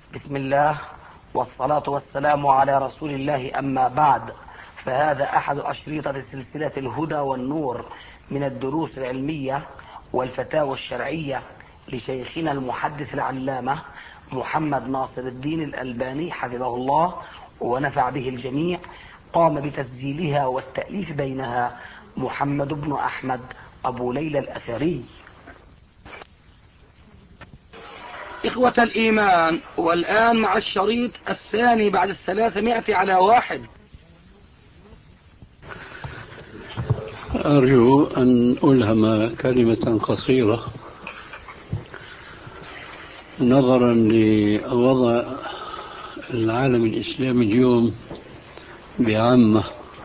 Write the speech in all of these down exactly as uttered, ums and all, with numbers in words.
بسم الله والصلاة والسلام على رسول الله، أما بعد، فهذا أحد أشريطة سلسلة الهدى والنور من الدروس العلمية والفتاوى الشرعية لشيخنا المحدث العلامة محمد ناصر الدين الألباني حفظه الله ونفع به الجميع. قام بتسجيلها والتأليف بينها محمد بن أحمد أبو ليلى الأثري. إخوة الإيمان، والآن مع الشريط الثاني بعد الثلاثمائة على واحد. أرجو أن ألهم كلمة قصيرة نظرا لوضع العالم الإسلامي اليوم بعامة.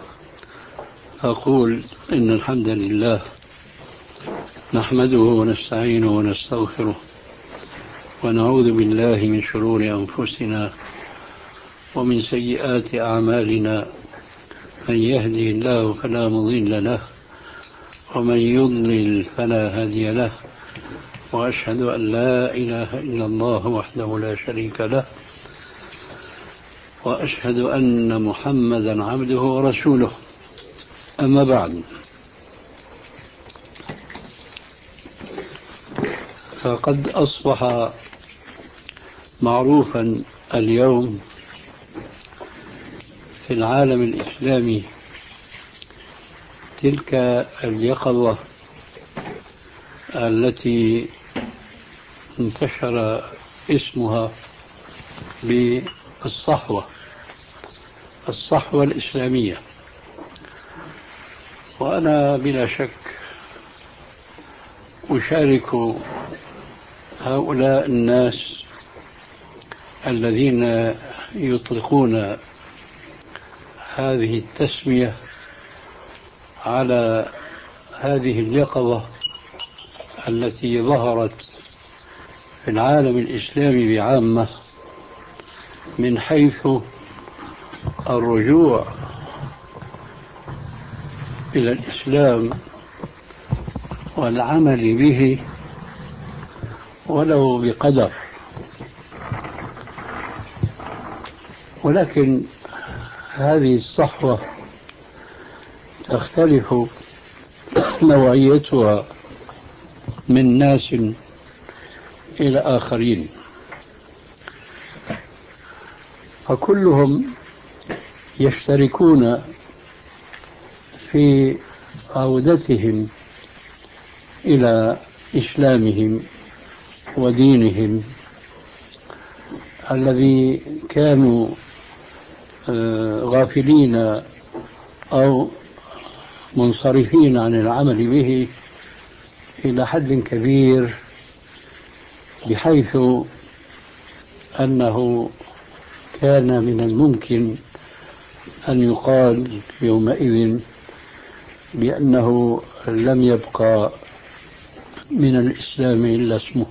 أقول إن الحمد لله نحمده ونستعينه ونستغفره ونعوذ بالله من شرور أنفسنا ومن سيئات أعمالنا، من يهدي الله فلا مضل له ومن يضلل فلا هادي له، وأشهد أن لا إله إلا الله وحده لا شريك له، وأشهد أن محمدا عبده ورسوله. أما بعد، فقد أصبح معروفا اليوم في العالم الإسلامي تلك اليقظة التي انتشر اسمها بالصحوة الصحوة الإسلامية. وأنا بلا شك أشارك هؤلاء الناس الذين يطلقون هذه التسمية على هذه اليقظة التي ظهرت في العالم الإسلامي بعامة، من حيث الرجوع إلى الإسلام والعمل به ولو بقدر. ولكن هذه الصحوة تختلف نوعيتها من ناس إلى آخرين، فكلهم يشتركون في عودتهم إلى إسلامهم ودينهم الذي كانوا غافلين أو منصرفين عن العمل به إلى حد كبير، بحيث أنه كان من الممكن أن يقال يومئذ بأنه لم يبقى من الإسلام إلا اسمه.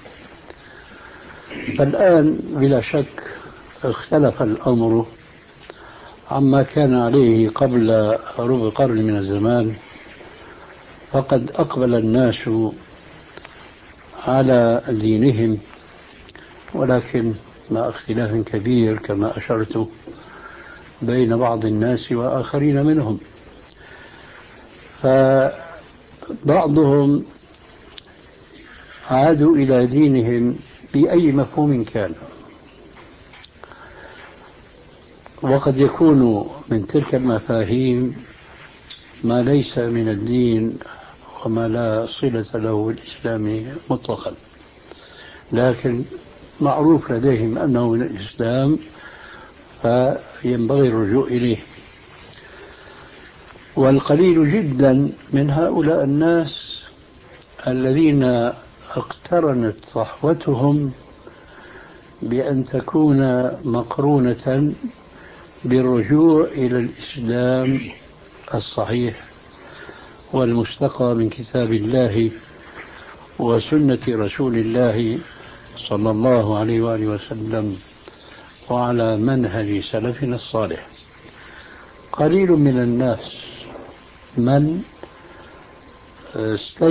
فالآن بلا شك اختلف الأمر عما كان عليه قبل ربع قرن من الزمان، فقد أقبل الناس على دينهم، ولكن مع اختلاف كبير كما أشرت بين بعض الناس وآخرين منهم. فبعضهم عادوا إلى دينهم بأي مفهوم كان، وقد يكون من تلك المفاهيم ما ليس من الدين وما لا صلة له بالإسلام مطلقا، لكن معروف لديهم أنه من الإسلام فينبغي الرجوع إليه. والقليل جدا من هؤلاء الناس الذين اقترنت صحوتهم بأن تكون مقرونة بالرجوع إلى الإسلام الصحيح والمستقى من كتاب الله وسنة رسول الله صلى الله عليه وآله وسلم وعلى منهج سلفنا الصالح. قليل من الناس من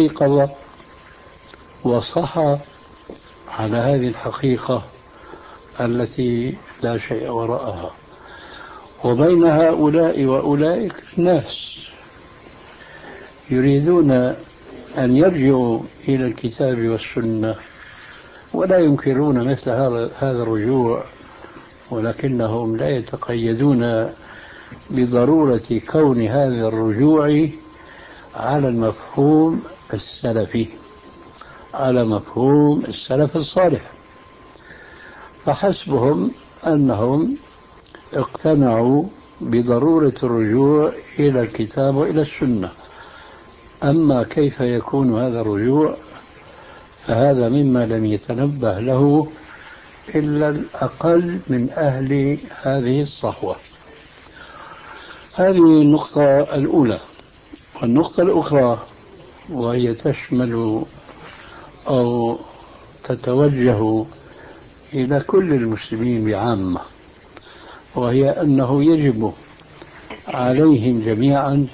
استيقظ وصحى على هذه الحقيقة التي لا شيء وراءها، وبين هؤلاء وأولئك ناس يريدون أن يرجعوا إلى الكتاب والسنة ولا ينكرون مثل هذا الرجوع، ولكنهم لا يتقيدون بضرورة كون هذا الرجوع على المفهوم السلفي، على مفهوم السلف الصالح، فحسبهم أنهم اقتنعوا بضرورة الرجوع إلى الكتاب وإلى السنة. أما كيف يكون هذا الرجوع فهذا مما لم يتنبه له إلا الأقل من أهل هذه الصحوة. هذه النقطة الأولى. والنقطة الأخرى وهي تشمل أو تتوجه إلى كل المسلمين بعامة، وهي أنه يجب عليهم جميعا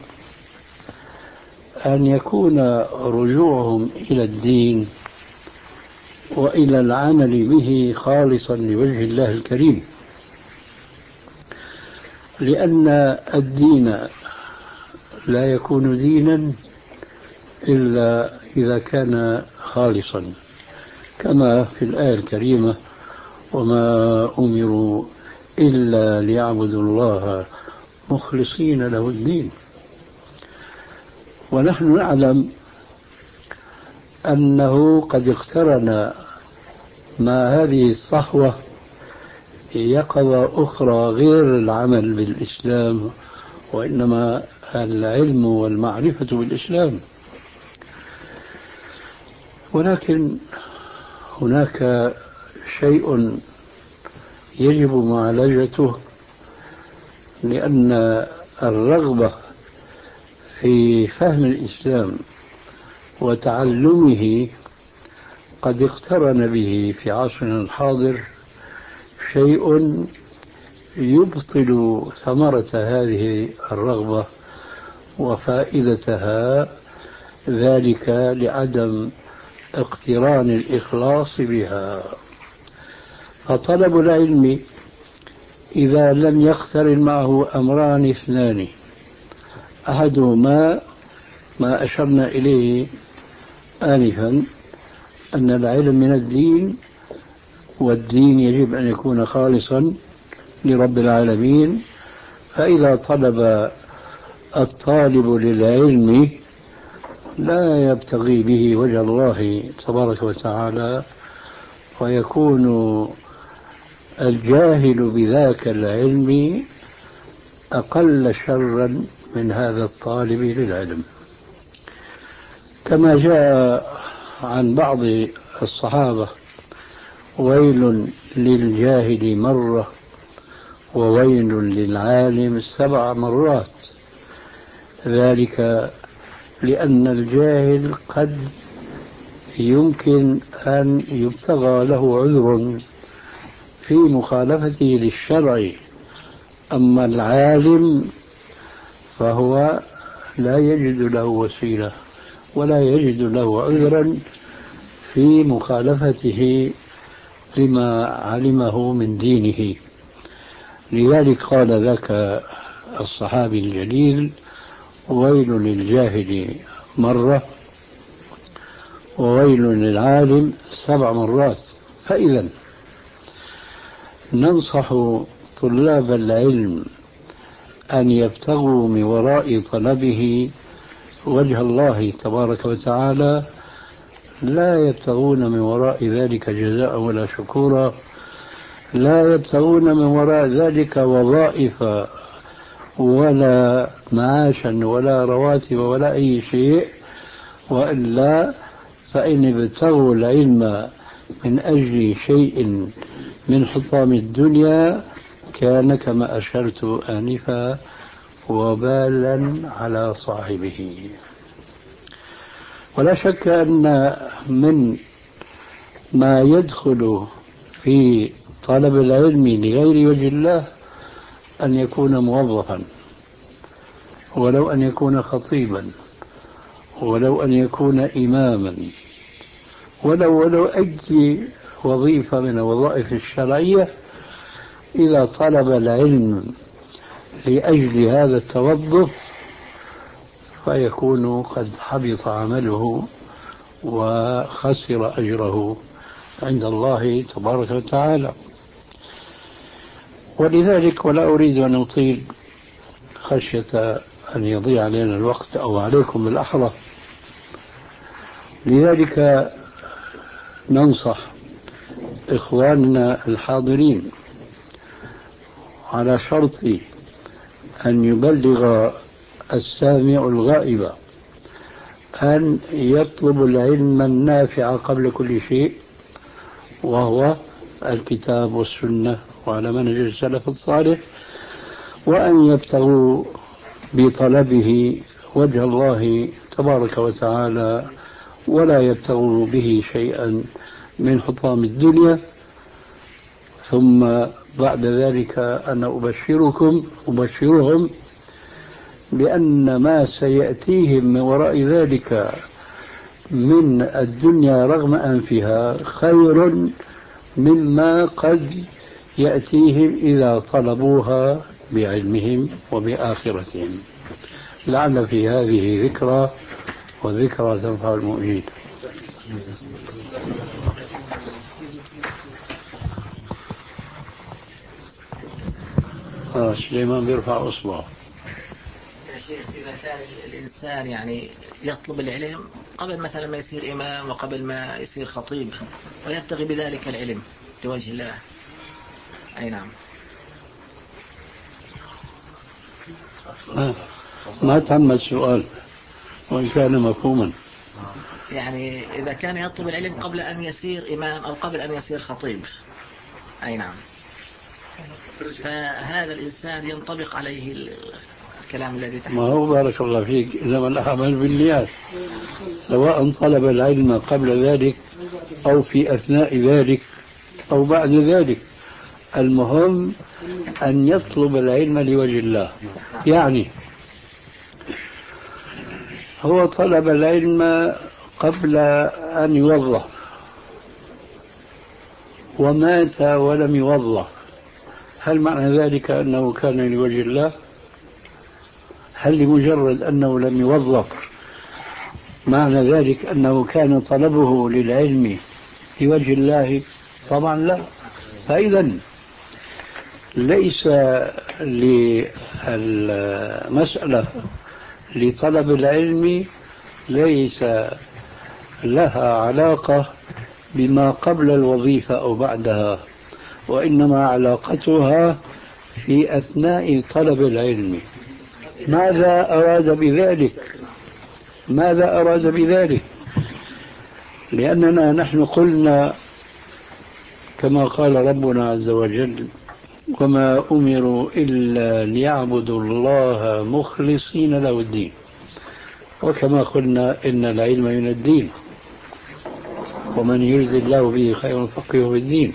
أن يكون رجوعهم إلى الدين وإلى العمل به خالصا لوجه الله الكريم، لأن الدين لا يكون دينا إلا إذا كان خالصا، كما في الآية الكريمة: وما أمروا إلا ليعبدوا الله مخلصين له الدين. ونحن نعلم أنه قد اقترن مع هذه الصحوة يقظة أخرى غير العمل بالإسلام، وإنما العلم والمعرفة بالإسلام. ولكن هناك شيء يجب معالجته، لأن الرغبة في فهم الإسلام وتعلمه قد اقترن به في عصرنا الحاضر شيء يبطل ثمرة هذه الرغبة وفائدتها، ذلك لعدم اقتران الإخلاص بها. فطلب العلم إذا لم يقترن معه أمران اثنان: أحدهما ما أشرنا إليه آنفا، أن العلم من الدين، والدين يجب أن يكون خالصا لرب العالمين. فإذا طلب الطالب للعلم لا يبتغي به وجه الله تبارك وتعالى، ويكون الجاهل بذاك العلم أقل شرا من هذا الطالب للعلم. كما جاء عن بعض الصحابة: ويل للجاهل مرة وويل للعالم سبع مرات. ذلك لأن الجاهل قد يمكن أن يبتغى له عذر في مخالفته للشرع، أما العالم فهو لا يجد له وسيلة ولا يجد له عذرا في مخالفته لما علمه من دينه. لذلك قال ذاك الصحابي الجليل: ويل للجاهل مرة وويل للعالم سبع مرات. فإذا ننصح طلاب العلم أن يبتغوا من وراء طلبه وجه الله تبارك وتعالى، لا يبتغون من وراء ذلك جزاء ولا شكورا، لا يبتغون من وراء ذلك وظائف ولا معاشا ولا رواتب ولا أي شيء، وإلا فإن ابتغوا العلم من أجل شيء من حطام الدنيا كان كما أشرت آنفا وبالا على صاحبه. ولا شك أن من ما يدخل في طلب العلم لغير وجه الله أن يكون موظفا، ولو أن يكون خطيبا، ولو أن يكون إماما، ولو ولو أي وظيفة من الوظائف الشرعية إذا طلب العلم لأجل هذا التوظف فيكون قد حبط عمله وخسر أجره عند الله تبارك وتعالى. ولذلك، ولا أريد أن أطيل خشية أن يضيع علينا الوقت أو عليكم بالأحرى، لذلك ننصح إخواننا الحاضرين على شرط أن يبلغ السامع الغائب أن يطلب العلم النافع قبل كل شيء، وهو الكتاب والسنة وعلى منهج السلف الصالح، وأن يبتغوا بطلبه وجه الله تبارك وتعالى ولا يبتغوا به شيئا من حطام الدنيا. ثم بعد ذلك أنا أبشركم أبشرهم بأن ما سيأتيهم من وراء ذلك من الدنيا رغم أنفها خير مما قد يأتيهم إذا طلبوها بعلمهم وبآخرتهم. لعل في هذه ذكرى، والذكرى تنفع المؤمنين. آه سليمان بيرفع أصبعه. يا شيخ، إذا كان الإنسان يعني يطلب العلم قبل مثلا ما يصير إمام وقبل ما يصير خطيب ويبتغي بذلك العلم لوجه الله، أي نعم. آه. ما تم السؤال وإن كان مفهوما. يعني إذا كان يطلب العلم قبل أن يصير إمام أو قبل أن يصير خطيب، أي نعم، فهذا الإنسان ينطبق عليه الكلام الذي تحدث. ما هو بارك الله فيك، إنما الأعمال بالنيات، سواء طلب العلم قبل ذلك أو في أثناء ذلك أو بعد ذلك، المهم أن يطلب العلم لوجه الله. يعني هو طلب العلم قبل أن يوظف ومات ولم يوظف، هل معنى ذلك أنه كان لوجه الله؟ هل لمجرد أنه لم يوظف معنى ذلك أنه كان طلبه للعلم لوجه الله؟ طبعا لا. فإذا ليس للمسألة لطلب العلم ليس لها علاقة بما قبل الوظيفة أو بعدها، وإنما علاقتها في أثناء طلب العلم. ماذا أراد بذلك؟ ماذا أراد بذلك؟ لأننا نحن قلنا كما قال ربنا عز وجل: وما أمروا إلا ليعبدوا الله مخلصين له الدين. وكما قلنا إن العلم من الدين، ومن يرد الله به خير فقهه في الدين.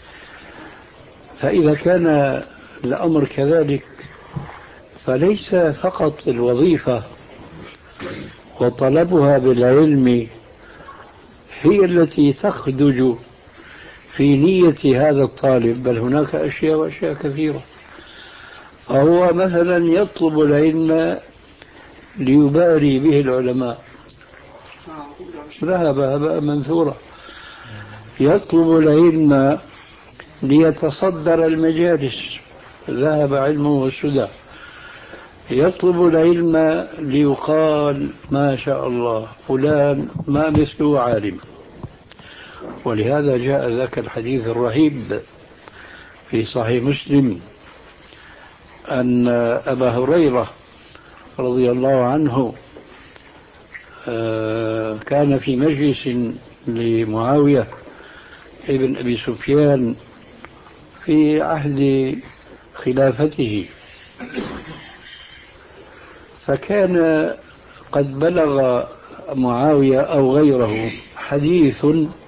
فإذا كان الأمر كذلك فليس فقط الوظيفة وطلبها بالعلم هي التي تخدج في نية هذا الطالب، بل هناك أشياء وأشياء كثيرة. فهو مثلا يطلب العلم ليباري به العلماء، ذهب هباء منثورا. يطلب العلم ليتصدر المجالس، ذهب علمه والسدى. يطلب العلم ليقال ما شاء الله فلان ما مثله عالم. ولهذا جاء ذاك الحديث الرهيب في صحيح مسلم أن أبا هريرة رضي الله عنه كان في مجلس لمعاوية ابن أبي سفيان في عهد خلافته، فكان قد بلغ معاوية أو غيره حديث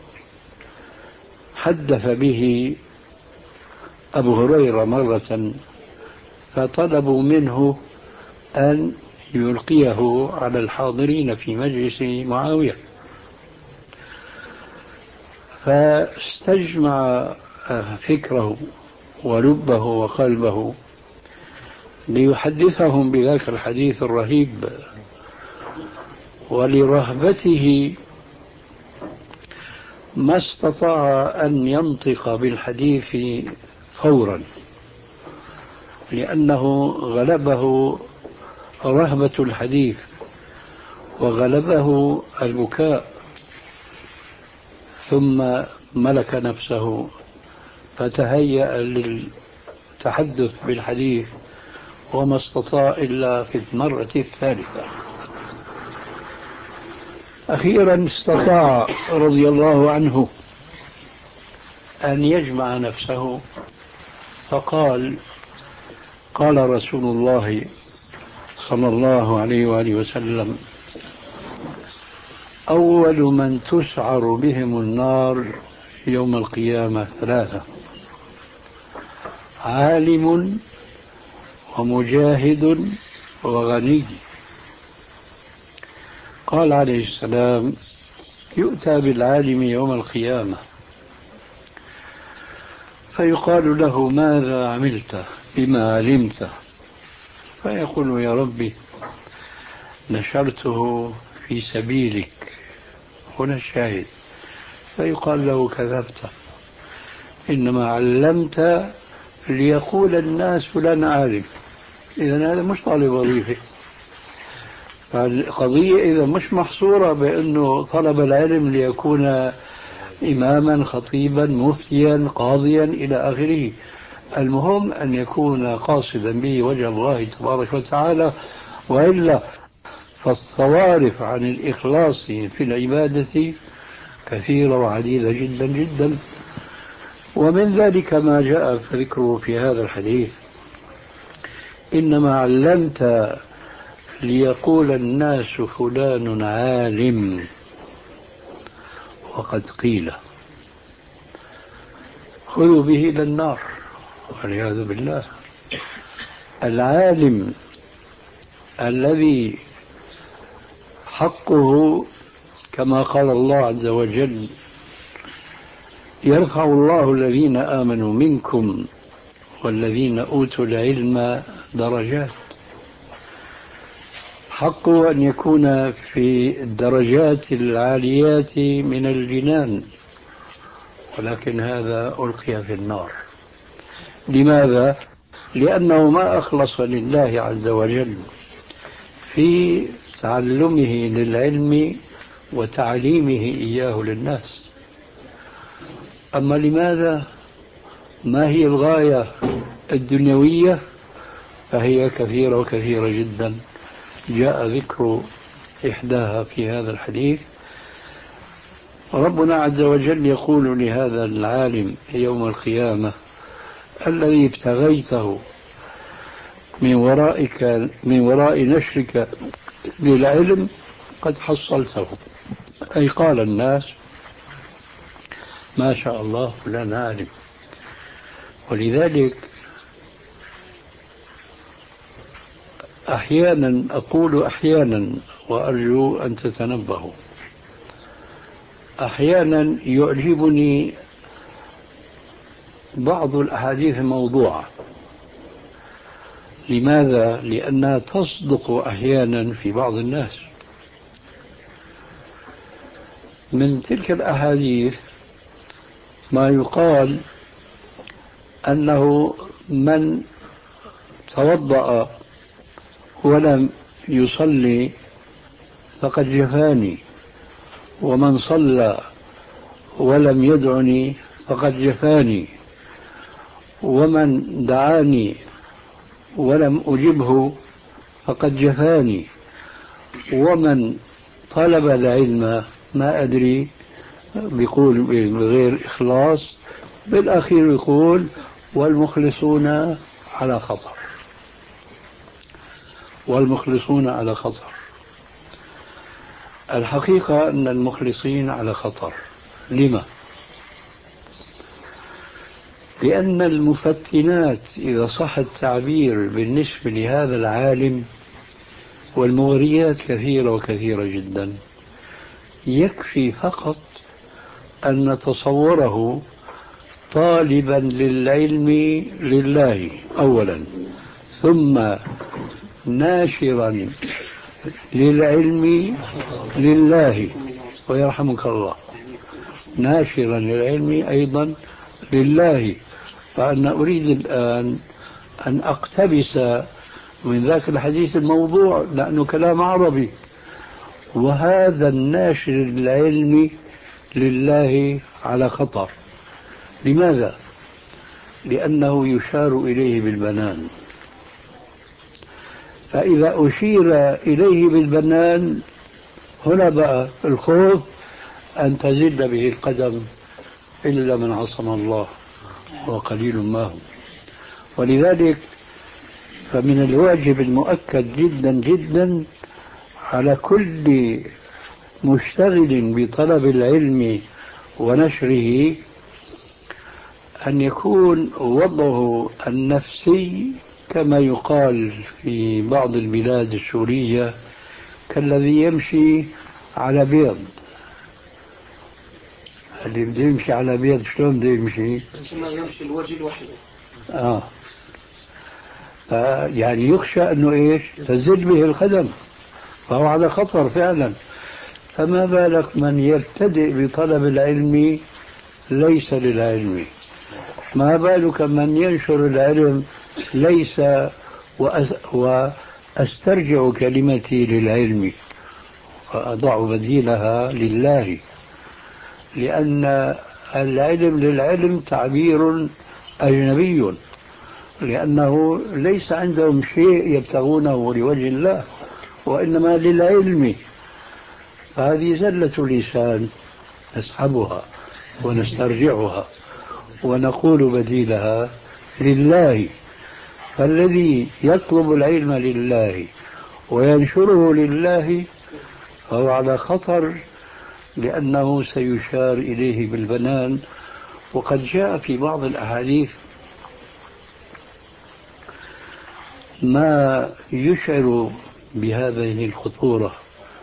حدث به أبو هريرة مرة، فطلبوا منه أن يلقيه على الحاضرين في مجلس معاوية. فاستجمع فكره ولبه وقلبه ليحدثهم بذاك الحديث الرهيب، ولرهبته ما استطاع أن ينطق بالحديث فورا، لأنه غلبه رهبة الحديث وغلبه البكاء، ثم ملك نفسه فتهيأ للتحدث بالحديث، وما استطاع إلا في المرة الثالثة. أخيرا استطاع رضي الله عنه أن يجمع نفسه، فقال: قال رسول الله صلى الله عليه وآله وسلم: أول من تسعر بهم النار يوم القيامة ثلاثة: عالم ومجاهد وغني. قال عليه السلام: يؤتى بالعالم يوم القيامة فيقال له: ماذا عملت بما علمت؟ فيقول: يا ربي نشرته في سبيلك. هنا الشاهد. فيقال له: كذبت، إنما علمت ليقول الناس فلان عالم. إذن هذا مش طالب وظيفة. فالقضية إذا مش محصورة بأنه طلب العلم ليكون إماما خطيبا مفتيا قاضيا إلى آخره، المهم أن يكون قاصدا به وجه الله تبارك وتعالى، وإلا فالصوارف عن الإخلاص في العبادة كثيرة وعديدة جدا جدا. ومن ذلك ما جاء ذكره في هذا الحديث: إنما علمت ليقول الناس فلان عالم، وقد قيل. خذوا به إلى النار والعياذ بالله. العالم الذي حقه كما قال الله عز وجل: يرفع الله الذين آمنوا منكم والذين أوتوا العلم درجات. حقه أن يكون في الدرجات العاليات من الجنان، ولكن هذا ألقي في النار. لماذا؟ لأنه ما أخلص لله عز وجل في تعلمه للعلم وتعليمه إياه للناس. أما لماذا؟ ما هي الغاية الدنيوية؟ فهي كثيرة وكثيرة جدا، جاء ذكر إحداها في هذا الحديث. ربنا عز وجل يقول لهذا العالم يوم القيامة: الذي ابتغيته من ورائك من وراء نشرك للعلم قد حصلته. أي قال الناس: ما شاء الله فلان عالم. ولذلك أحيانا أقول أحيانا وأرجو أن تتنبهوا، أحيانا يعجبني بعض الأحاديث الموضوعة. لماذا؟ لأنها تصدق أحيانا في بعض الناس. من تلك الأحاديث ما يقال أنه من توضأ ولم يصلي فقد جفاني، ومن صلى ولم يدعني فقد جفاني، ومن دعاني ولم أجبه فقد جفاني، ومن طلب العلم ما أدري بيقول بغير إخلاص، بالأخير يقول: والمخلصون على خطر. والمخلصون على خطر. الحقيقة أن المخلصين على خطر. لما؟ لأن المفتنات إذا صح التعبير بالنسبة لهذا العالم، والمغريات كثيرة وكثيرة جدا، يكفي فقط أن نتصوره طالبا للعلم لله أولا، ثم ناشرا للعلم لله، ويرحمك الله، ناشرا للعلم أيضا لله. فأنا أريد الآن أن أقتبس من ذاك الحديث الموضوع لأنه كلام عربي، وهذا الناشر للعلم لله على خطر. لماذا؟ لأنه يشار إليه بالبنان، فإذا أشير إليه بالبنان هنا بقى الخوف أن تزل به القدم إلا من عصم الله وقليل ما هم. ولذلك فمن الواجب المؤكد جدا جدا على كل مشتغل بطلب العلم ونشره أن يكون وضعه النفسي كما يقال في بعض البلاد السورية كالذي يمشي على بيض. اللي بده يمشي على بيض شلون بده يمشي؟ ثم يمشي الوجه الوحيد. آه يعني يخشى أنه إيش؟ تزل به القدم، فهو على خطر فعلا. فما بالك من يبتدئ بطلب العلم ليس للعلم؟ ما بالك من ينشر العلم ليس وأسترجع كلمتي للعلم وأضع بديلها لله، لأن العلم للعلم تعبير أجنبي، لأنه ليس عندهم شيء يبتغونه لوجه الله وإنما للعلم. فهذه زلة لسان نسحبها ونسترجعها ونقول بديلها لله. فالذي يطلب العلم لله وينشره لله فهو على خطر، لأنه سيشار إليه بالبنان. وقد جاء في بعض الأحاديث ما يشعر بهذه الخطورة.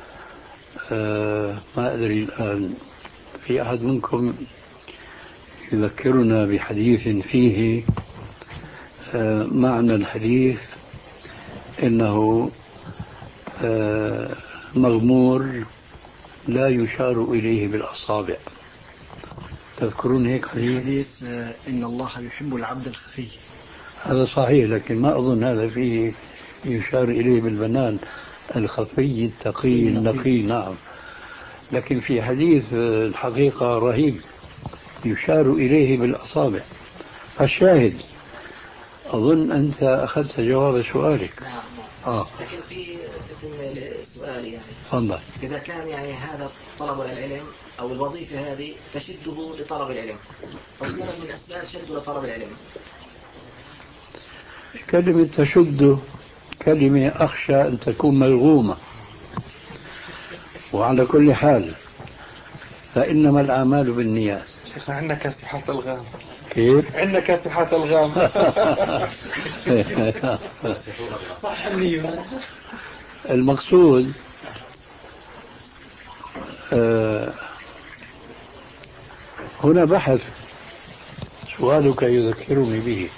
آه ما أدري الآن في أحد منكم يذكرنا بحديث فيه آه معنى الحديث إنه آه مغمور لا يشار إليه بالأصابع. تذكرون هيك حديث؟ حديث إن الله يحب العبد الخفي. هذا صحيح، لكن ما أظن هذا فيه يشار إليه بالبنان، الخفي التقي النقي. نعم، لكن في حديث الحقيقة رهيب يشار إليه بالأصابع. فالشاهد أظن أنت أخذت جواب سؤالك. نعم. آه. لكن في تتم السؤال يعني فضل. إذا كان يعني هذا طلب العلم أو الوظيفة هذه تشده لطلب العلم، أو سبب من أسباب شده لطلب العلم. كلمة تشد كلمة أخشى أن تكون ملغومة، وعلى كل حال فإنما الأعمال بالنيات. شيخنا عندنا كاسحات الغام. كيف؟ عندنا كاسحات الغام. صح النية. المقصود آه هنا بحث سؤالك يذكرني به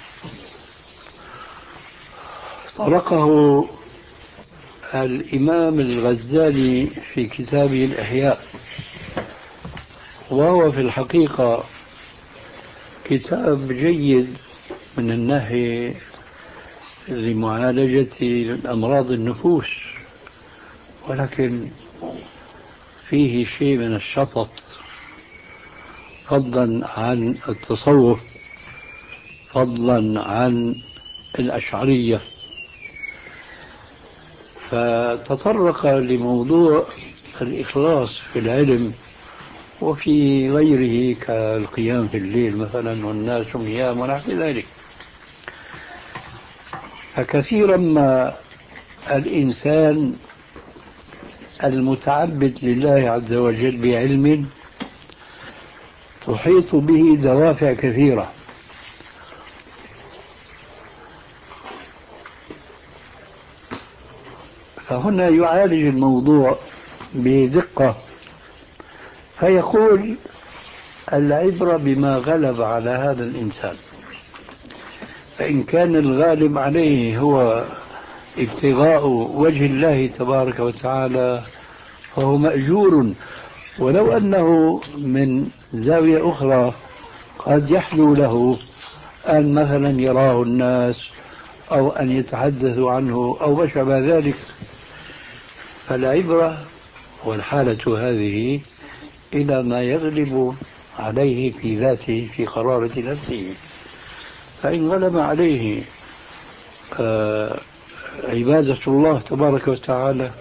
طرقه الإمام الغزالي في كتابه الإحياء، وهو في الحقيقة كتاب جيد من الناحية لمعالجة أمراض النفوس، ولكن فيه شيء من الشطط، فضلا عن التصوف، فضلا عن الأشعرية. فتطرق لموضوع الإخلاص في العلم وفي غيره كالقيام في الليل مثلا والناس نيام ونحو ذلك. فكثيرا ما الإنسان المتعبد لله عز وجل بعلم تحيط به دوافع كثيرة، فهنا يعالج الموضوع بدقة فيقول العبرة بما غلب على هذا الإنسان. فإن كان الغالب عليه هو ابتغاء وجه الله تبارك وتعالى فهو مأجور، ولو أنه من زاوية أخرى قد يحلو له أن مثلا يراه الناس أو أن يتحدثوا عنه أو ما شابه ذلك. فالعبرة والحالة هذه إلى ما يغلب عليه في ذاته في قرارة نفسه. فإن غلب عليه آه عبادة الله تبارك وتعالى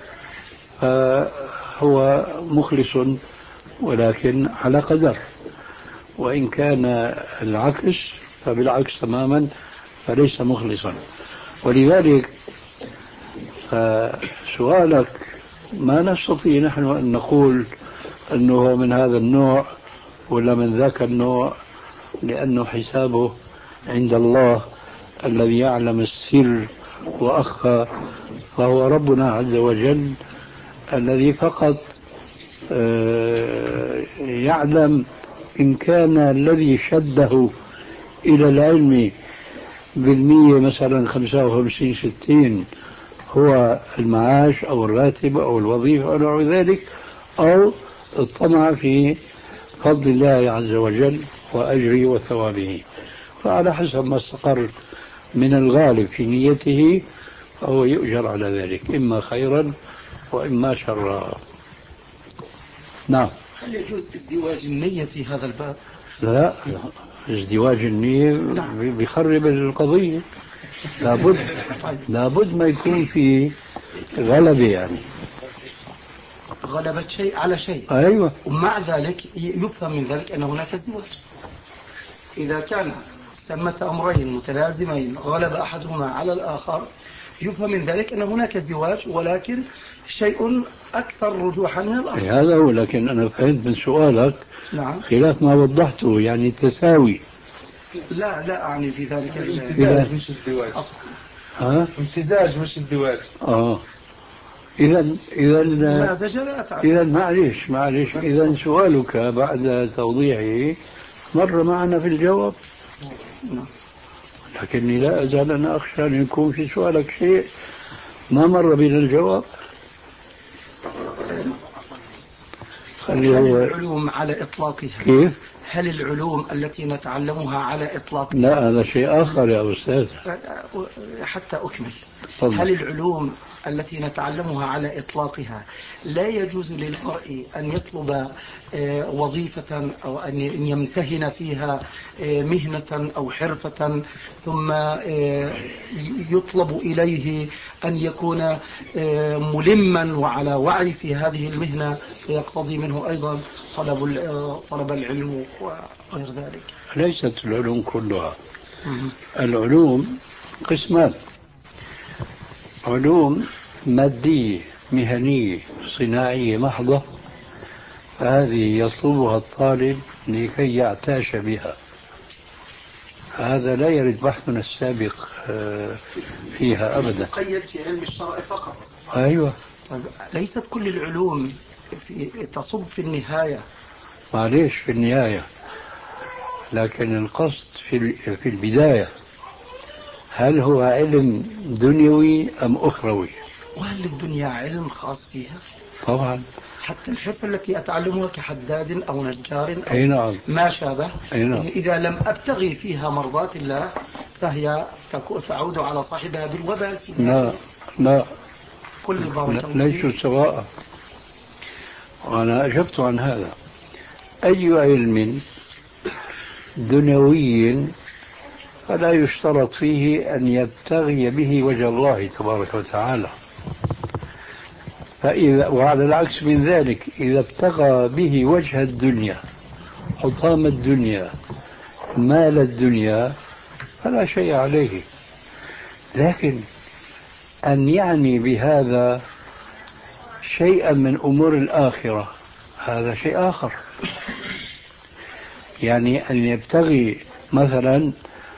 فهو مخلص ولكن على قدر، وإن كان العكس فبالعكس تماما فليس مخلصا. ولذلك سؤالك ما نستطيع نحن أن نقول أنه من هذا النوع ولا من ذاك النوع، لأنه حسابه عند الله الذي يعلم السر وأخفى، فهو ربنا عز وجل الذي فقط يعلم إن كان الذي شده إلى العلم بالمية مثلا خمسة وخمسين ستين هو المعاش أو الراتب أو الوظيفة أو نحو ذلك، أو الطمع في فضل الله عز وجل وأجره وثوابه. فعلى حسب ما استقر من الغالب في نيته فهو يؤجر على ذلك، إما خيرا وإما شرا. نعم. هل يجوز ازدواج النية في هذا الباب؟ لا، ازدواج النية بيخرب القضية. لابد لابد ما يكون في غلبة، يعني غلبة شيء على شيء. أيوة. ومع ذلك يفهم من ذلك أن هناك ازدواج. إذا كان ثمة أمرين متلازمين غلب أحدهما على الآخر يفهم من ذلك أن هناك ازدواج، ولكن شيء أكثر رجوحا من الآخر. هذا هو. لكن أنا فهمت من سؤالك نعم. خلاف ما وضحته، يعني تساوي. لا لا أعني في ذلك امتزاج مش ازدواج. ها؟ امتزاج مش ازدواج. آه. إذا إذا إذا معليش معليش إذا سؤالك بعد توضيحه مر معنا في الجواب، لكني لا أزال أنا أخشى أن يكون في سؤالك شيء ما مر بنا الجواب. هل العلوم على إطلاقها كيف؟ هل العلوم التي نتعلمها على إطلاقها؟ لا، هذا شيء آخر يا أستاذ. حتى أكمل. طبعا. هل العلوم التي نتعلمها على إطلاقها لا يجوز للمرء أن يطلب وظيفة أو أن يمتهن فيها مهنة أو حرفة ثم يطلب إليه أن يكون ملما وعلى وعي في هذه المهنة فيقتضي منه أيضا طلب طلب العلم وغير ذلك؟ ليست العلوم كلها. العلوم قسمان: علوم مادية مهنية صناعية محضة، هذه يطلبها الطالب لكي يعتاش بها، هذا لا يرد بحثنا السابق فيها أبدا. مقيد في علم الشرع فقط. أيوة. طيب ليست كل العلوم في تصب في النهاية؟ معليش في النهاية، لكن القصد في في البداية هل هو علم دنيوي أم أخروي؟ وهل الدنيا علم خاص فيها؟ طبعا. حتى الحرفة التي أتعلمها كحداد أو نجار أو أي نعم. ما شابه، أي نعم. إذا لم أبتغي فيها مرضات الله فهي تعود على صاحبها بالوبال في لا لا كل بارك لا ليسوا سواء. وأنا أجبت عن هذا. أي علم دنيوي فلا يشترط فيه أن يبتغي به وجه الله تبارك وتعالى، فإذا وعلى العكس من ذلك إذا ابتغى به وجه الدنيا حطام الدنيا مال الدنيا فلا شيء عليه. لكن أن يعني بهذا شيئا من أمور الآخرة هذا شيء آخر. يعني أن يبتغي مثلا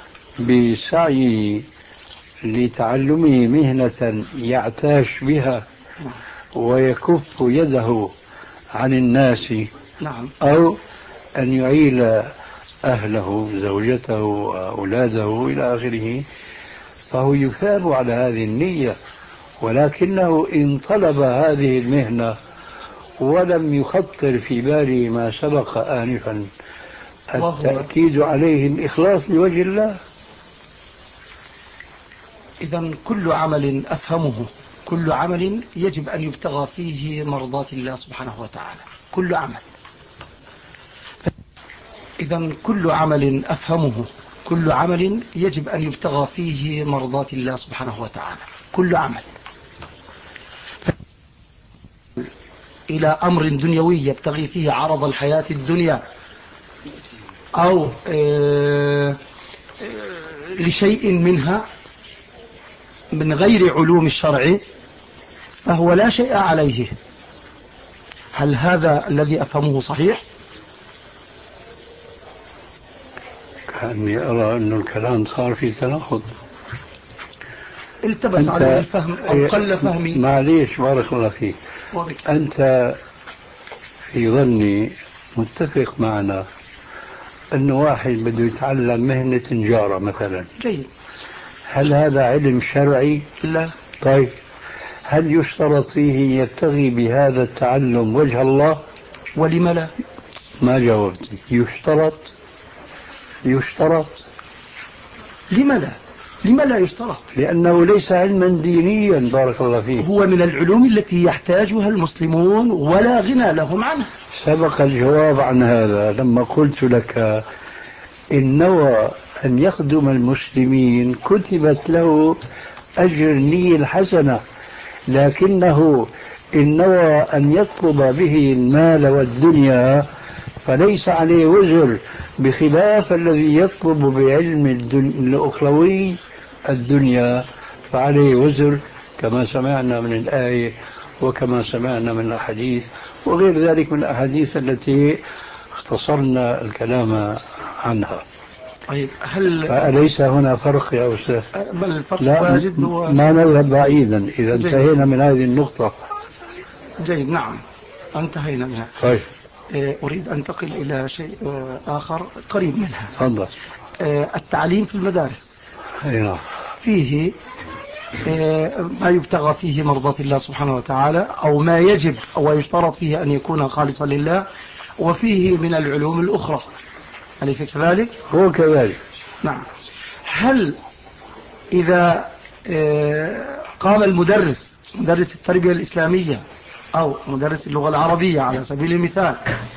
بسعي لتعلمه مهنة يعتاش بها ويكف يده عن الناس، نعم. أو أن يعيل أهله زوجته وأولاده إلى آخره فهو يثاب على هذه النية، ولكنه إن طلب هذه المهنة ولم يخطر في باله ما سبق آنفا التأكيد عليه الإخلاص لوجه الله. إذا كل عمل أفهمه كل عمل يجب أن يبتغى فيه مرضات الله سبحانه وتعالى، كل عمل. إذا كل عمل أفهمه كل عمل يجب أن يبتغى فيه مرضات الله سبحانه وتعالى، كل عمل. إلى أمر دنيوي يبتغي فيه عرض الحياة الدنيا أو آه آه لشيء منها من غير علوم الشرع فهو لا شيء عليه. هل هذا الذي أفهمه صحيح؟ كأني أرى أن الكلام صار في تناقض. التبس عليه الفهم أو قل فهمي. معليش بارك الله فيك. أنت في ظني متفق معنا أنه واحد بده يتعلم مهنة نجارة مثلا. جيد. هل هذا علم شرعي؟ لا. طيب هل يشترط فيه يبتغي بهذا التعلم وجه الله؟ ولم لا؟ ما جاوبتني. يشترط يشترط لما لا؟ لما لا يشترط؟ لأنه ليس علما دينيا بارك الله فيك. هو من العلوم التي يحتاجها المسلمون ولا غنى لهم عنها. سبق الجواب عن هذا لما قلت لك إن نوى أن يخدم المسلمين كتبت له أجر النية الحسنة، لكنه إن نوى أن يطلب به المال والدنيا فليس عليه وزر، بخلاف الذي يطلب بعلم الأخروي الدنيا فعليه وزر، كما سمعنا من الآية وكما سمعنا من الحديث وغير ذلك من الأحاديث التي اختصرنا الكلام عنها. طيب هل فأليس هنا فرق يا أستاذ؟ بل الفرق لا واجد و... ما نذهب بعيدا إذا جيد. انتهينا من هذه النقطة. جيد. نعم انتهينا منها. طيب أريد أن أنتقل إلى شيء آخر قريب منها. تفضل. التعليم في المدارس نعم فيه ما يبتغى فيه مرضاة الله سبحانه وتعالى أو ما يجب أو يشترط فيه أن يكون خالصا لله، وفيه من العلوم الأخرى، أليس كذلك؟ هو كذلك. نعم. هل إذا قام المدرس مدرس التربية الإسلامية أو مدرس اللغة العربية على سبيل المثال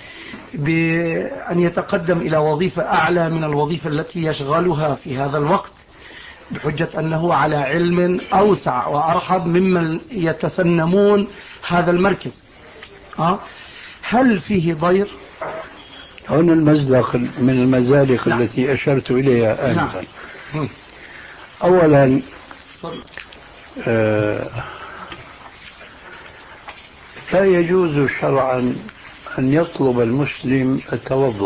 بأن يتقدم إلى وظيفة أعلى من الوظيفة التي يشغلها في هذا الوقت بحجة أنه على علم أوسع وأرحب ممن يتسنمون هذا المركز، أه؟ هل فيه ضير؟ هنا المزدق من المزالق نعم. التي أشرت إليها آنفا. نعم. أولا آه لا يجوز شرعا أن يطلب المسلم التوظف.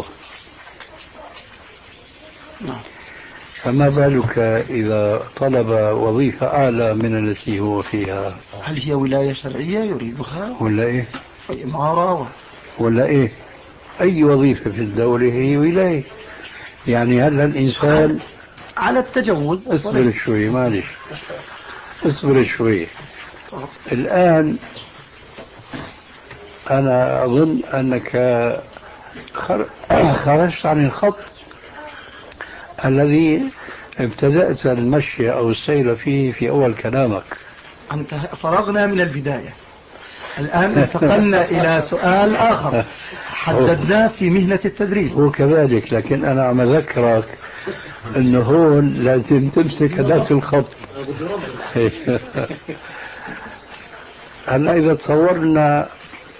نعم. فما بالك إذا طلب وظيفة أعلى من التي هو فيها؟ هل هي ولاية شرعية يريدها ولا إيه؟ إمارة و... ولا إيه؟ أي وظيفة في الدولة هي ولاية. يعني هل الإنسان على التجوز. اصبر وليس... شوي معلش اصبر شوي. الآن أنا أظن أنك خرجت عن الخط الذي ابتدأت المشي أو السير فيه في أول كلامك. أنت فرغنا من البداية، الآن انتقلنا إلى سؤال آخر حددناه في مهنة التدريس. هو كذلك، لكن أنا عم أذكرك أنه هون لازم تمسك هذاك الخط. هلا إذا تصورنا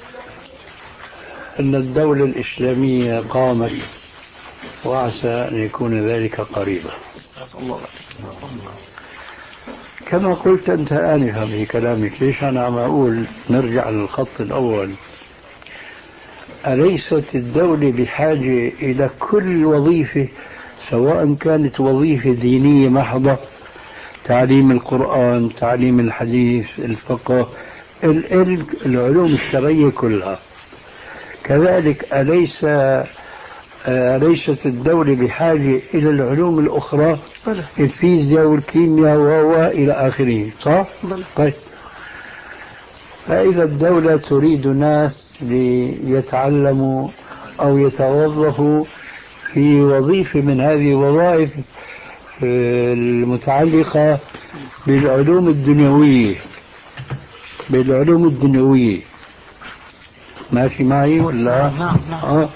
أن الدولة الإسلامية قامت وعسى أن يكون ذلك قريبا كما قلت أنت آنفا في كلامك، ليش أنا عم أقول نرجع للخط الأول؟ أليست الدولة بحاجة إلى كل وظيفة سواء كانت وظيفة دينية محضة، تعليم القرآن، تعليم الحديث، الفقه، العلوم الشرعية كلها؟ كذلك أليس ليست الدولة بحاجة إلى العلوم الأخرى الفيزياء والكيمياء وإلى آخره صح؟ طيب فإذا الدولة تريد ناس ليتعلموا أو يتوظفوا في وظيفة من هذه الوظائف المتعلقة بالعلوم الدنيوية بالعلوم الدنيوية ماشي معي ولا؟ نعم نعم. آه.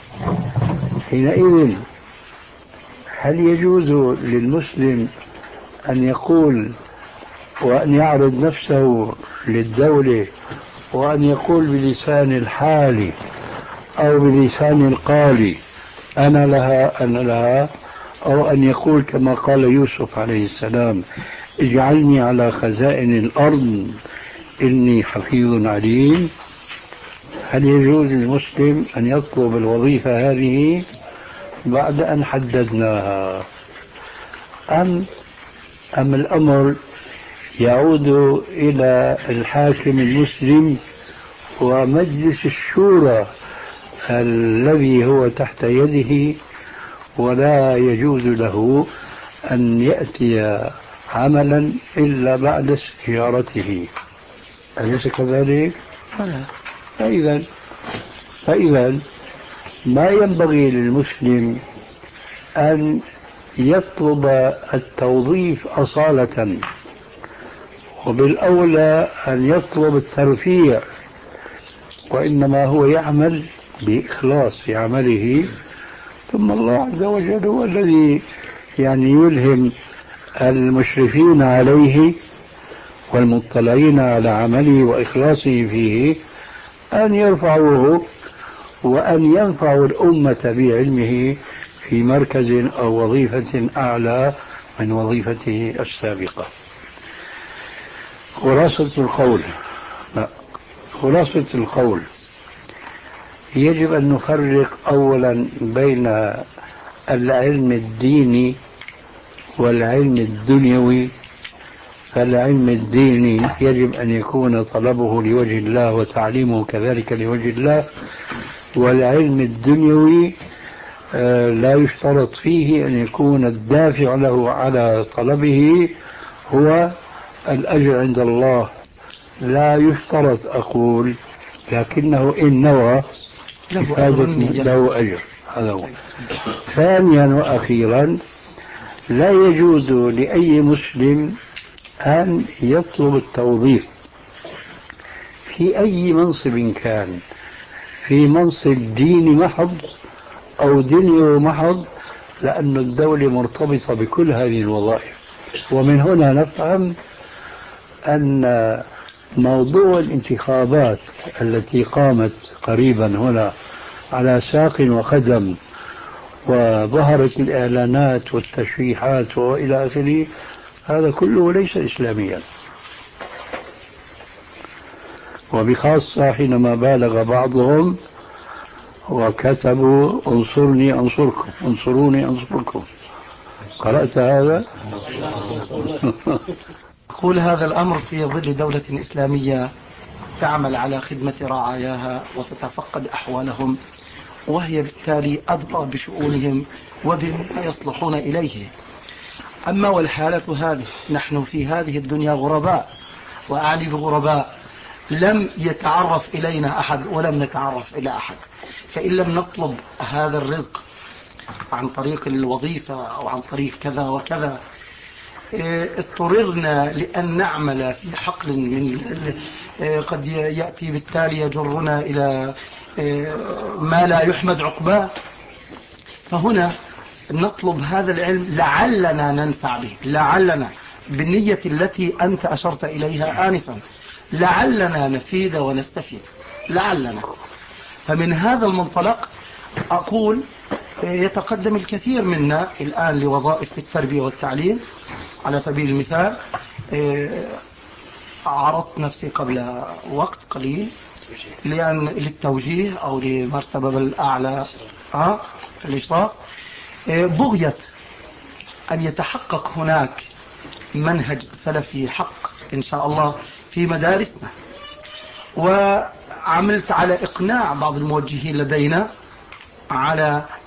حينئذ هل يجوز للمسلم أن يقول وأن يعرض نفسه للدولة وأن يقول بلسان الحال أو بلسان القال أنا لها أنا لها، أو أن يقول كما قال يوسف عليه السلام اجعلني على خزائن الأرض إني حفيظ عليم؟ هل يجوز للمسلم أن يطلب الوظيفة هذه بعد أن حددناها، أم أم الأمر يعود إلى الحاكم المسلم ومجلس الشورى الذي هو تحت يده ولا يجوز له أن يأتي عملا إلا بعد استشارته؟ أليس كذلك؟ فإذا فإذا ما ينبغي للمسلم أن يطلب التوظيف أصالة، وبالأولى أن يطلب الترفيع، وإنما هو يعمل بإخلاص في عمله، ثم الله عز وجل هو الذي يعني يلهم المشرفين عليه والمطلعين على عمله وإخلاصه فيه أن يرفعوه وأن ينفعوا الأمة بعلمه في مركز أو وظيفة أعلى من وظيفته السابقة. خلاصة القول لا. خلاصة القول يجب أن نفرق أولا بين العلم الديني والعلم الدنيوي. فالعلم الديني يجب أن يكون طلبه لوجه الله وتعليمه كذلك لوجه الله، والعلم الدنيوي لا يشترط فيه أن يكون الدافع له على طلبه هو الأجر عند الله، لا يشترط أقول، لكنه إن نوى له أجر. هذا هو. ثانيا وأخيرا لا يجوز لأي مسلم أن يطلب التوظيف في أي منصب كان، في منصب ديني محض أو دنيا محض، لأن الدولة مرتبطة بكل هذه الوظائف. ومن هنا نفهم أن موضوع الانتخابات التي قامت قريبا هنا على ساق وقدم وظهرت الإعلانات والتشريحات وإلى آخره، هذا كله ليس إسلاميا، وبخاصة حينما بالغ بعضهم وكتبوا انصرني أنصركم انصروني أنصركم. قرأت هذا؟ أقول هذا الأمر في ظل دولة إسلامية تعمل على خدمة رعاياها وتتفقد أحوالهم، وهي بالتالي أدرى بشؤونهم وبما يصلحون إليه. أما والحالة هذه، نحن في هذه الدنيا غرباء، وأعني بغرباء لم يتعرف إلينا أحد ولم نتعرف إلى أحد، فإن لم نطلب هذا الرزق عن طريق الوظيفة أو عن طريق كذا وكذا اضطررنا لأن نعمل في حقل من قد يأتي بالتالي يجرنا إلى ما لا يحمد عقباه. فهنا نطلب هذا العلم لعلنا ننفع به، لعلنا بالنية التي أنت أشرت إليها آنفا، لعلنا نفيد ونستفيد، لعلنا. فمن هذا المنطلق أقول يتقدم الكثير منا الآن لوظائف في التربية والتعليم. على سبيل المثال عرضت نفسي قبل وقت قليل لأن للتوجيه أو لمرتبة الأعلى في الإشراف، بغية أن يتحقق هناك منهج سلفي حق إن شاء الله في مدارسنا. وعملت على إقناع بعض الموجهين لدينا على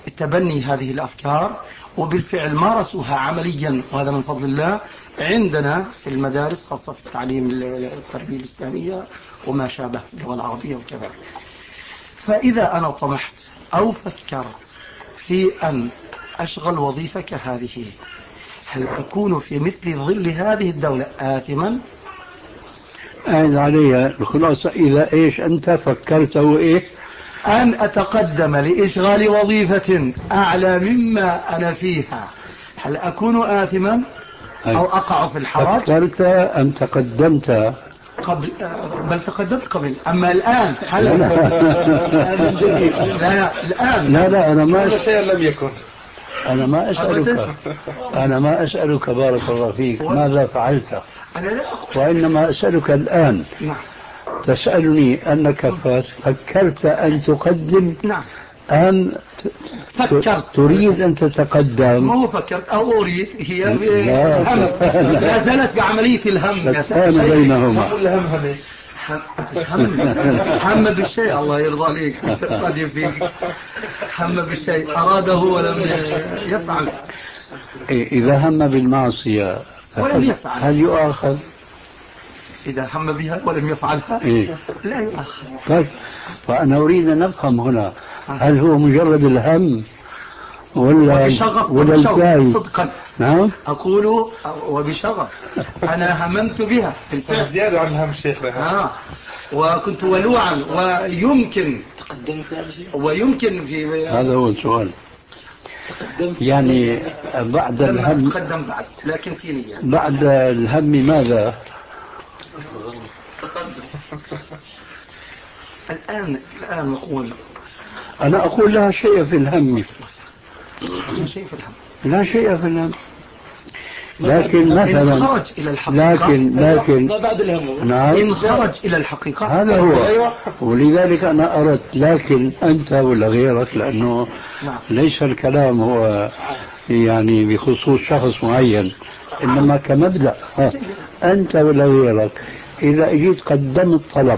تبني هذه الأفكار، وبالفعل مارسوها عمليا، وهذا من فضل الله عندنا في المدارس، خاصة في التعليم التربية الإسلامية وما شابه في اللغة العربية وكذا. فإذا أنا طمحت أو فكرت في أن أشغل وظيفة كهذه، هل أكون في مثل ظل هذه الدولة آثما؟ أعد عليها الخلاصة. إذا إيش أنت فكرت وإيه؟ أن أتقدم لإشغال وظيفة أعلى مما أنا فيها، هل أكون آثما أو أقع في الحرج؟ فكرت أم تقدمت قبل؟ بل تقدمت قبل. أما الآن هل من جديد؟ لا لا الآن لا لا أنا ما شيء لم يكن. أنا ما أسألك أنا ما أسألك بارك الله فيك ماذا فعلت، أنا لا أقول. وإنما أسألك الآن. نعم. تسألني أنك فكرت أن تقدم نعم. أم فكرت تريد أن تتقدم؟ مو فكرت أو أريد، هي لا, الهم. لا زالت بعملية الهم. كان بينهما الهم هم هم بالشيء. الله يرضى عليك قد يفيك. هم بالشيء أراده ولم يفعل. إذا هم بالمعصية ولم يفعل هل يؤاخذ؟ إذا هم بها ولم يفعلها إيه؟ لا يؤاخذ. طيب، فأنا أريد أن نفهم هنا، هل هو مجرد الهم ولا وبشغف ولا وبشوق صدقا؟ نعم أقول وبشغف. أنا هممت بها بالفعل زيادة عن هم شيخنا. آه. وكنت ولوعا، ويمكن ويمكن في هذا هو السؤال. يعني بعد الهم تقدم بعد، لكن في نية بعد الهم ماذا؟ الآن الآن نقول أنا أقول لا شيء في الهم. لا شيء في الهم. لا شيء في الهم. لكن مثلا إن خرج إلى الحقيقة، لكن لكن ما بعد الهم. نعم. إن خرج إلى الحقيقة هذا هو. ولذلك أنا أردت، لكن أنت ولا غيرك، لأنه نعم. ليس الكلام هو يعني بخصوص شخص معين، إنما كمبدأ. أنت ولا غيرك إذا أجيت قدمت طلب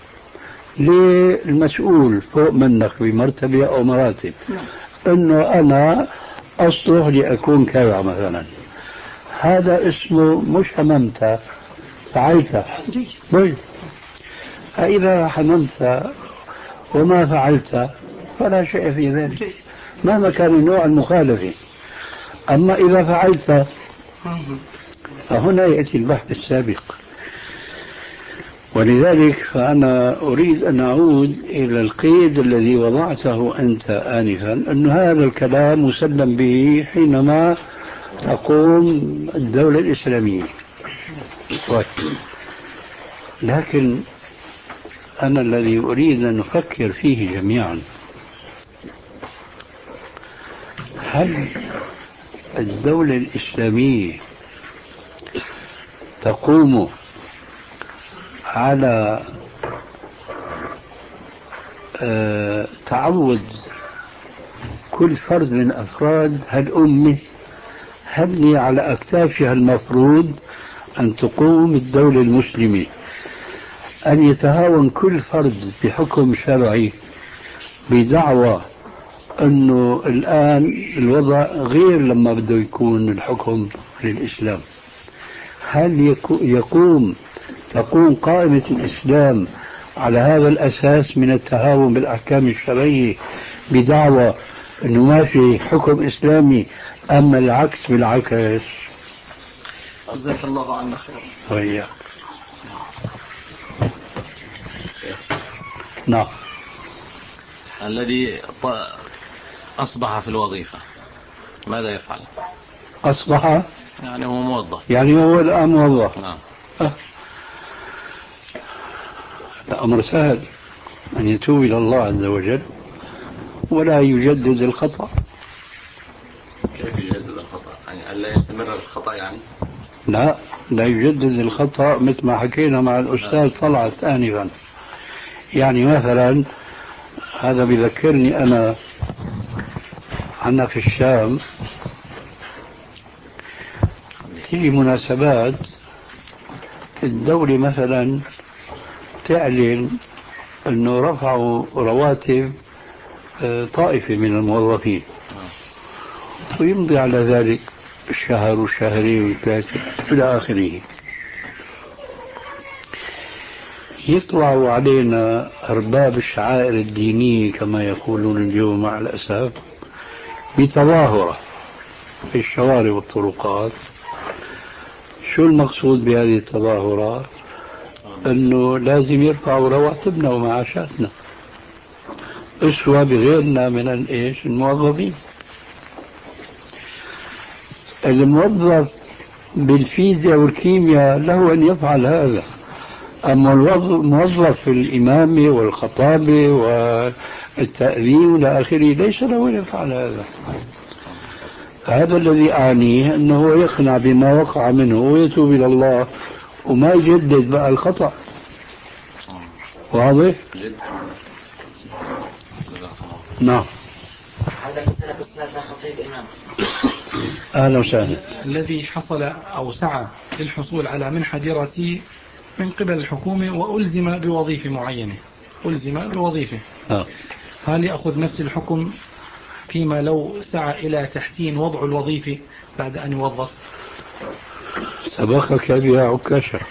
للمسؤول فوق منك بمرتبة أو مراتب أنه أنا أصلح لأكون كذا مثلا، هذا اسمه مش هممت، فعلت. جيد. فإذا هممت وما فعلت فلا شيء في ذلك مهما كان نوع المخالفة. أما إذا فعلت فهنا يأتي البحث السابق. ولذلك فأنا أريد أن أعود إلى القيد الذي وضعته أنت آنفا، أن هذا الكلام مسلم به حينما تقوم الدولة الإسلامية. لكن أنا الذي أريد أن نفكر فيه جميعا، هل الدولة الإسلامية تقوم على أه تعود كل فرد من أفراد هالأمة؟ هل هي على أكتافها المفروض أن تقوم الدولة المسلمة أن يتهاون كل فرد بحكم شرعي بدعوى أنه الآن الوضع غير لما بده يكون الحكم للإسلام؟ هل يقوم تقوم قائمة الإسلام على هذا الأساس من التهاون بالأحكام الشرعية بدعوى أنه ما في حكم إسلامي، أما العكس بالعكس؟ جزاك الله عنا خير. وإياك. نعم. الذي أصبح في الوظيفة ماذا يفعل؟ أصبح يعني هو موظف، يعني هو الآن موظف. نعم. أه. الأمر سهل، أن يتوب إلى الله عز وجل ولا يجدد الخطأ. كيف يجدد الخطأ؟ يعني ألا يستمر الخطأ يعني؟ لا، لا يجدد الخطأ مثل ما حكينا مع الأستاذ طلعت آنفا. يعني مثلا هذا بذكرني أنا عنا في الشام تيجي مناسبات الدولة مثلا تعلن أنه رفعوا رواتب طائفة من الموظفين، ويمضي على ذلك الشهر والشهرين والثلاثة إلى آخره. يطلع علينا أرباب الشعائر الدينية كما يقولون اليوم مع الأسف بتظاهرة في الشوارع والطرقات. شو المقصود بهذه التظاهرات؟ أنه لازم يرفعوا رواتبنا ومعاشاتنا أسوة بغيرنا من الإيش الموظفين. الموظف بالفيزياء والكيمياء له أن يفعل هذا، أما الموظف في الإمامة والخطابة والتأذين إلى آخره ليس له أن يفعل هذا. هذا الذي أعنيه أنه يقنع بما وقع منه ويتوب إلى الله وما يجدد بقى الخطأ. واضح؟ نعم. هذا مسألة أستاذ خطيب إمام. أهلا وسهلا. الذي حصل أو سعى للحصول على منحة دراسية من قبل الحكومة وألزم بوظيفة معينة، ألزم بوظيفة آه. هل يأخذ نفس الحكم فيما لو سعى إلى تحسين وضع الوظيفة بعد أن يوظف؟ سبقك بها عكاشة.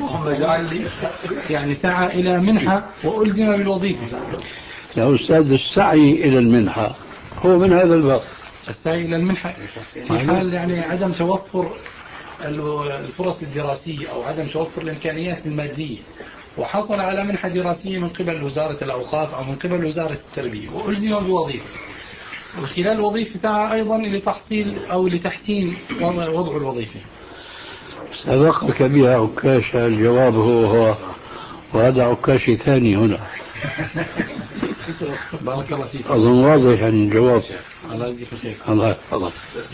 يعني سعى إلى منحة وألزم بالوظيفة. يا أستاذ السعي إلى المنحة هو من هذا الباب. السعي إلى المنحة في حال يعني عدم توفر الفرص الدراسية أو عدم توفر الإمكانيات المادية، وحصل على منحة دراسية من قبل وزارة الأوقاف أو من قبل وزارة التربية وألزم بوظيفة، وخلال الوظيفة سعى أيضا لتحصيل أو لتحسين وضع الوظيفة. سبقك بها عكاشة. الجواب هو هو، وهذا عكاشي ثاني هنا. بارك الله فيك. أظن واضح عن الجواب. الله يجزيك الخير. الله يحفظك.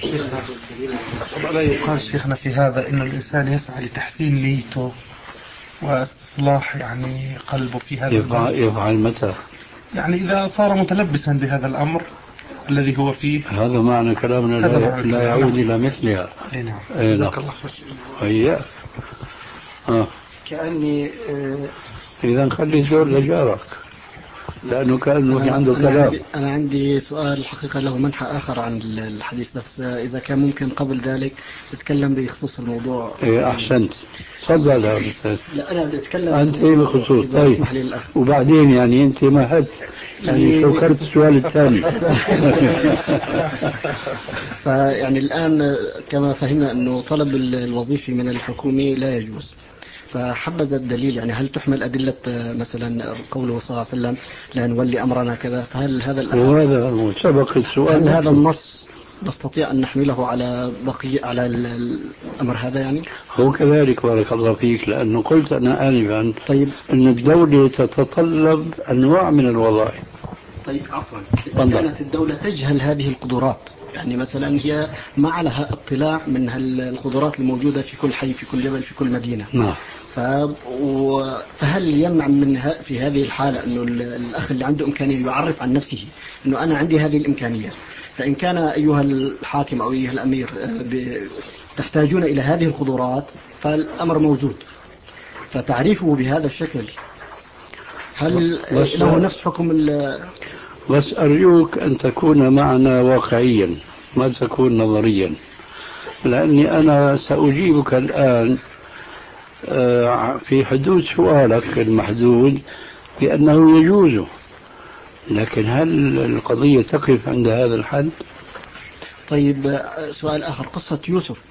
طبعا يقال شيخنا في هذا إنه الإنسان يسعى لتحسين نيته واستصلاح يعني قلبه في هذا يفعل, يفعل متى؟ يعني إذا صار متلبسا بهذا الأمر الذي هو فيه. هذا معنى كلامنا لا, لا يعود إلى مثلها. أي نعم. جزاك الله خير. آه. كأني آه إذا خلي الزور لجارك لأنه كأنه في عنده كلام. عندي أنا عندي سؤال الحقيقة له منحى آخر عن الحديث، بس إذا كان ممكن قبل ذلك نتكلم بخصوص الموضوع. إيه أحسنت. تفضل يا أستاذ. لا أنا بتكلم أنت إيه بخصوص؟ طيب. وبعدين يعني أنت ما حد يعني شكرت السؤال الثاني. فيعني الآن كما فهمنا أنه طلب الوظيفة من الحكومة لا يجوز، فحبذ الدليل، يعني هل تحمل أدلة مثلا قوله صلى الله عليه وسلم لا نولي أمرنا كذا، فهل هذا وهذا سبق السؤال، هل هذا النص نستطيع أن نحمله على بقية على الأمر هذا؟ يعني هو كذلك. بارك الله فيك. لأنه قلت أنا آنفا طيب أن الدولة تتطلب أنواع من الوظائف. طيب عفوا، إذا كانت الدولة تجهل هذه القدرات، يعني مثلا هي ما عليها اطلاع من القدرات الموجودة في كل حي في كل جبل في كل مدينة. نعم. فهل يمنع من في هذه الحالة أنه الأخ اللي عنده إمكانية يعرف عن نفسه أنه أنا عندي هذه الإمكانية؟ فإن كان أيها الحاكم أو أيها الأمير تحتاجون إلى هذه القدرات فالأمر موجود، فتعريفه بهذا الشكل هل له نفس حكم ال بس أرجوك أن تكون معنا واقعيا ما تكون نظريا، لأني أنا سأجيبك الآن في حدود سؤالك المحدود بأنه يجوز، لكن هل القضية تقف عند هذا الحد؟ طيب سؤال آخر، قصة يوسف.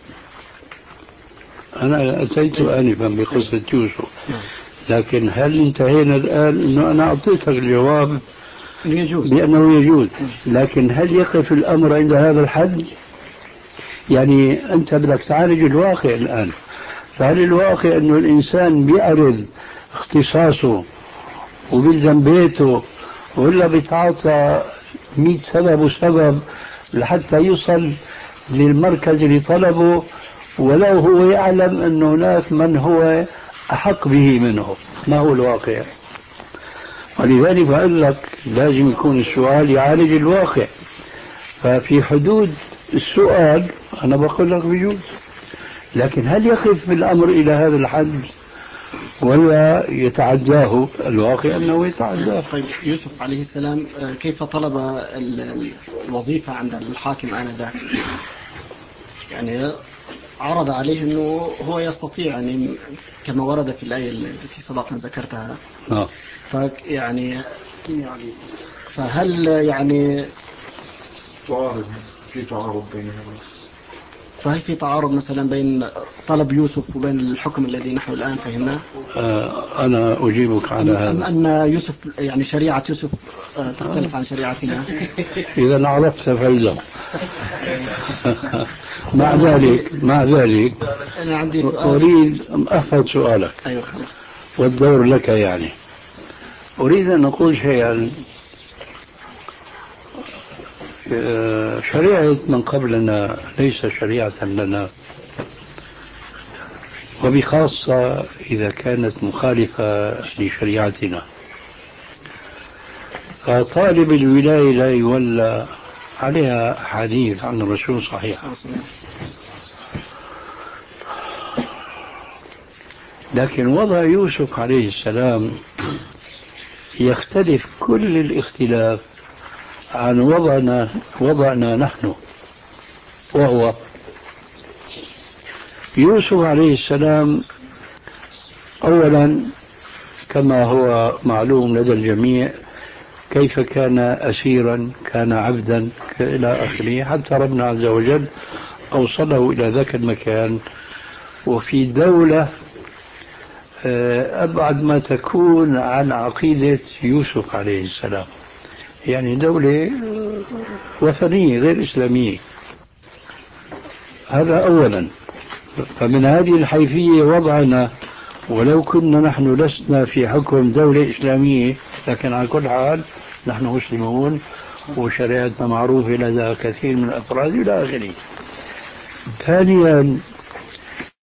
أنا أتيت آنفا بقصة يوسف، لكن هل انتهينا الآن أنه أنا أعطيتك الجواب يجوز بأنه يجوز، لكن هل يقف الأمر عند هذا الحد؟ يعني أنت بدك تعالج الواقع الآن، فهل الواقع أنه الإنسان بيعرض اختصاصه وبيلزم بيته ولا بيتعاطى مئة سبب وسبب لحتى يوصل للمركز اللي طلبه، ولو هو يعلم أن هناك من هو أحق به منه؟ ما هو الواقع؟ ولذلك بقول لك لازم يكون السؤال يعالج الواقع. ففي حدود السؤال أنا بقول لك بيجوز، لكن هل يقف الأمر إلى هذا الحد؟ ولا يتعداه الواقع أنه يتعداه. طيب يوسف عليه السلام كيف طلب ال- الوظيفة عند الحاكم آنذاك؟ يعني عرض عليه أنه هو يستطيع، يعني كما ورد في الآية التي سبقا ذكرتها. آه. فيعني فهل يعني تعارض في تعارض بينهما؟ فهل في تعارض مثلا بين طلب يوسف وبين الحكم الذي نحن الآن فهمناه؟ آه أنا أجيبك على أم, هذا. أم أن يوسف يعني شريعة يوسف تختلف عن شريعتنا؟ إذا عرفت فإذا مع ذلك مع ذلك أنا عندي سؤال. أريد أن أحفظ سؤالك. أيوة خلاص. والدور لك يعني. أريد أن أقول شيئا. شريعة من قبلنا ليس شريعة لنا، وبخاصة إذا كانت مخالفة لشريعتنا. فطالب الولاية لا يولى عليها حديث عن الرسول صحيح. لكن وضع يوسف عليه السلام يختلف كل الاختلاف عن وضعنا وضعنا نحن، وهو يوسف عليه السلام أولا كما هو معلوم لدى الجميع كيف كان أسيرا، كان عبدا إلى آخره، حتى ربنا عز وجل أوصله إلى ذاك المكان، وفي دولة أبعد ما تكون عن عقيدة يوسف عليه السلام، يعني دولة وثنية غير إسلامية. هذا أولا. فمن هذه الحيثية وضعنا، ولو كنا نحن لسنا في حكم دولة إسلامية، لكن على كل حال نحن مسلمون وشريعتنا معروفة لدى كثير من الأفراد إلى آخره. ثانيا